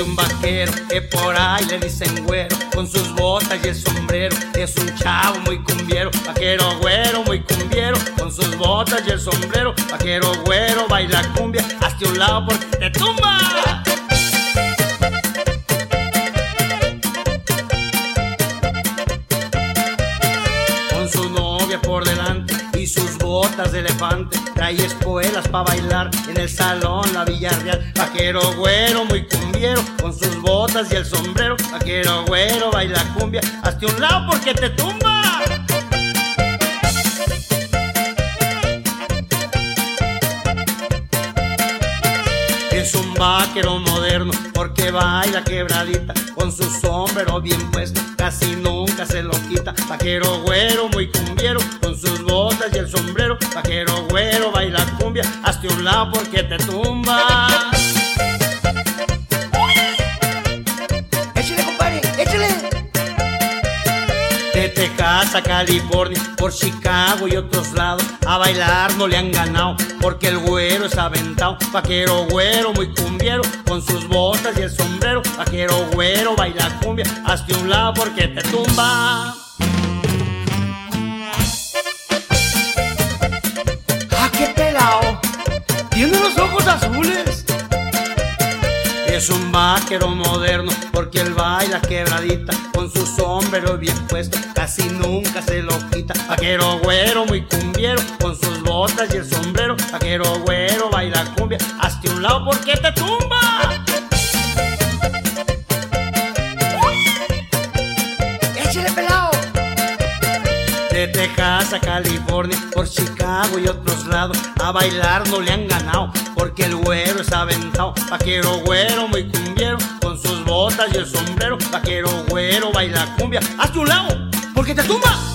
un vaquero que por ahí le dicen güero, con sus botas y el sombrero. Es un chavo muy cumbiero, vaquero güero muy cumbiero, con sus botas y el sombrero. Vaquero güero baila cumbia, hazte un lado porque te tumba. Con su novia por delante y sus botas de elefante, trae espuelas pa' bailar en el salón La Villarreal. Vaquero güero muy cumbiero, con sus botas y el sombrero. Vaquero güero baila cumbia, hazte un lado porque te tumba. Es un vaquero moderno porque baila quebradita, con su sombrero bien puesto, casi nunca se lo quita. Vaquero güero muy cumbiero, con sus botas y el sombrero. Vaquero güero baila cumbia, hazte un lado porque te tumba. Échale, compadre, échale. De Texas a California, por Chicago y otros lados, a bailar no le han ganado porque el güero es aventado. Vaquero güero muy cumbiero, con sus botas y el sombrero. Vaquero güero baila cumbia, hazte un lado porque te tumba. ¡Ah, qué pelao! Tiene los ojos azules. Es un vaquero moderno porque él baila quebradita, con su sombrero bien puesto, casi nunca se lo quita. Vaquero güero muy cumbiero, con sus botas y el sombrero. Vaquero güero baila cumbia, hazte un lado porque te tumba. ¡Échale, pelao! De Texas a California, por Chicago y otros lados, a bailar no le han ganado porque el güero es aventado. Vaquero güero muy cumbiero, con sus botas y el sombrero. Vaquero güero baila cumbia, hazte un lado porque te tumba.